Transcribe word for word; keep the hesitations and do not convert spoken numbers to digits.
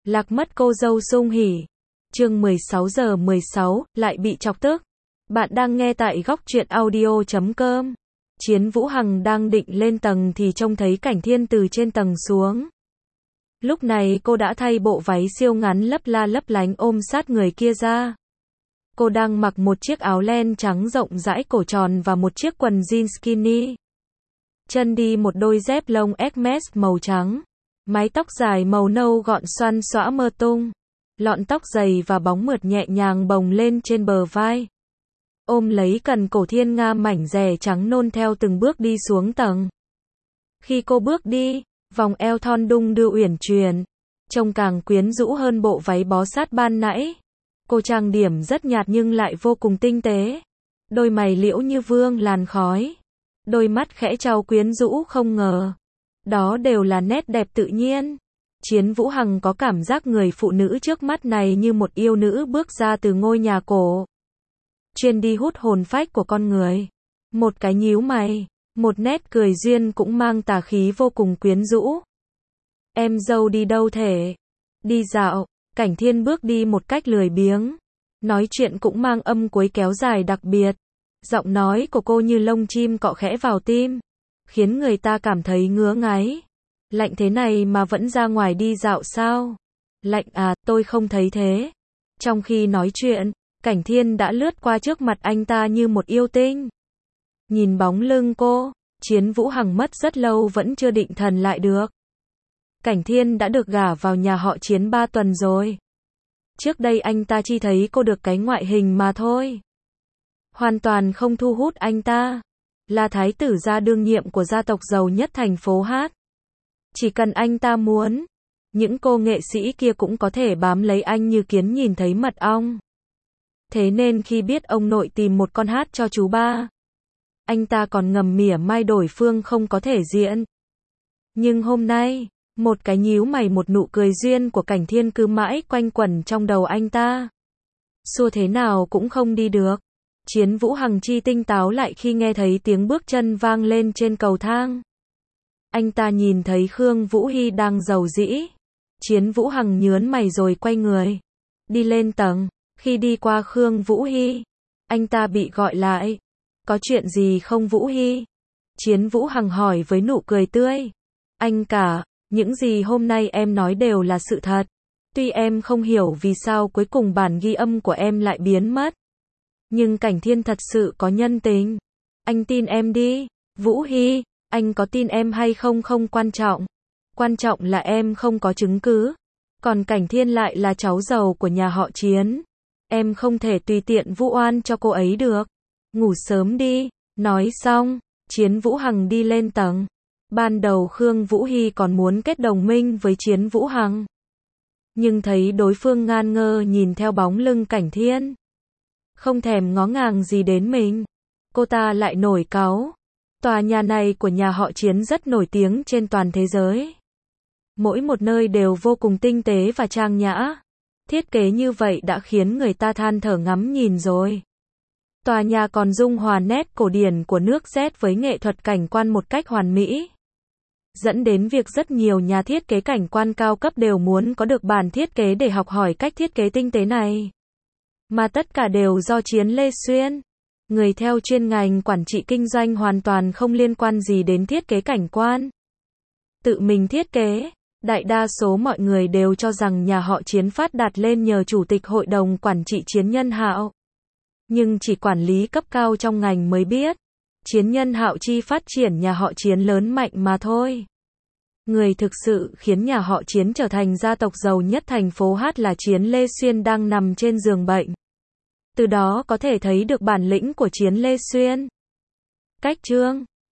Lạc mất cô dâu sung hỉ. Chương mười sáu giờ mười sáu, lại bị chọc tức. Bạn đang nghe tại góc truyện audio chấm com. Chiến Vũ Hằng đang định lên tầng thì trông thấy Cảnh Thiên từ trên tầng xuống. Lúc này cô đã thay bộ váy siêu ngắn lấp la lấp lánh ôm sát người kia ra. Cô đang mặc một chiếc áo len trắng rộng rãi cổ tròn và một chiếc quần jean skinny. Chân đi một đôi dép lông Hermes màu trắng. Mái tóc dài màu nâu gọn xoăn xõa mơ tung. Lọn tóc dày và bóng mượt nhẹ nhàng bồng lên trên bờ vai. Ôm lấy cần cổ thiên nga mảnh rẻ trắng nôn theo từng bước đi xuống tầng. Khi cô bước đi, vòng eo thon đung đưa uyển chuyển, trông càng quyến rũ hơn bộ váy bó sát ban nãy. Cô trang điểm rất nhạt nhưng lại vô cùng tinh tế. Đôi mày liễu như vương làn khói. Đôi mắt khẽ trao quyến rũ không ngờ. Đó đều là nét đẹp tự nhiên. Chiến Vũ Hằng có cảm giác người phụ nữ trước mắt này như một yêu nữ bước ra từ ngôi nhà cổ. Chuyên đi hút hồn phách của con người. Một cái nhíu mày, một nét cười duyên cũng mang tà khí vô cùng quyến rũ. Em dâu đi đâu thể? Đi dạo. Cảnh Thiên bước đi một cách lười biếng. Nói chuyện cũng mang âm cuối kéo dài đặc biệt. Giọng nói của cô như lông chim cọ khẽ vào tim, khiến người ta cảm thấy ngứa ngáy. Lạnh thế này mà vẫn ra ngoài đi dạo sao? Lạnh à, tôi không thấy thế. Trong khi nói chuyện, Cảnh Thiên đã lướt qua trước mặt anh ta như một yêu tinh. Nhìn bóng lưng cô, Chiến Vũ Hằng mất rất lâu vẫn chưa định thần lại được. Cảnh Thiên đã được gả vào nhà họ Chiến ba tuần rồi. Trước đây anh ta chỉ thấy cô được cái ngoại hình mà thôi. Hoàn toàn không thu hút anh ta. Là thái tử gia đương nhiệm của gia tộc giàu nhất thành phố Hát. Chỉ cần anh ta muốn, những cô nghệ sĩ kia cũng có thể bám lấy anh như kiến nhìn thấy mật ong. Thế nên khi biết ông nội tìm một con hát cho chú ba, anh ta còn ngầm mỉa mai đổi phương không có thể diễn. Nhưng hôm nay, một cái nhíu mày một nụ cười duyên của Cảnh Thiên cứ mãi quanh quẩn trong đầu anh ta. Xua thế nào cũng không đi được. Chiến Vũ Hằng chi tinh táo lại khi nghe thấy tiếng bước chân vang lên trên cầu thang. Anh ta nhìn thấy Khương Vũ Hy đang rầu rĩ. Chiến Vũ Hằng nhớn mày rồi quay người. Đi lên tầng. Khi đi qua Khương Vũ Hy, anh ta bị gọi lại. Có chuyện gì không Vũ Hy? Chiến Vũ Hằng hỏi với nụ cười tươi. Anh cả, những gì hôm nay em nói đều là sự thật. Tuy em không hiểu vì sao cuối cùng bản ghi âm của em lại biến mất. Nhưng Cảnh Thiên thật sự có nhân tình. Anh tin em đi. Vũ Hy, anh có tin em hay không không quan trọng. Quan trọng là em không có chứng cứ. Còn Cảnh Thiên lại là cháu giàu của nhà họ Chiến. Em không thể tùy tiện vu oan cho cô ấy được. Ngủ sớm đi. Nói xong, Chiến Vũ Hằng đi lên tầng. Ban đầu Khương Vũ Hy còn muốn kết đồng minh với Chiến Vũ Hằng. Nhưng thấy đối phương ngan ngơ nhìn theo bóng lưng Cảnh Thiên, không thèm ngó ngàng gì đến mình, cô ta lại nổi cáu. Tòa nhà này của nhà họ Chiến rất nổi tiếng trên toàn thế giới. Mỗi một nơi đều vô cùng tinh tế và trang nhã. Thiết kế như vậy đã khiến người ta than thở ngắm nhìn rồi. Tòa nhà còn dung hòa nét cổ điển của nước Z với nghệ thuật cảnh quan một cách hoàn mỹ. Dẫn đến việc rất nhiều nhà thiết kế cảnh quan cao cấp đều muốn có được bản thiết kế để học hỏi cách thiết kế tinh tế này. Mà tất cả đều do Chiến Lê Xuyên, người theo chuyên ngành quản trị kinh doanh hoàn toàn không liên quan gì đến thiết kế cảnh quan. Tự mình thiết kế, đại đa số mọi người đều cho rằng nhà họ Chiến phát đạt lên nhờ chủ tịch hội đồng quản trị Chiến Nhân Hạo. Nhưng chỉ quản lý cấp cao trong ngành mới biết, Chiến Nhân Hạo chi phát triển nhà họ Chiến lớn mạnh mà thôi. Người thực sự khiến nhà họ Chiến trở thành gia tộc giàu nhất thành phố Hát là Chiến Lê Xuyên đang nằm trên giường bệnh. Từ đó có thể thấy được bản lĩnh của Chiến Lê Xuyên. Cách chương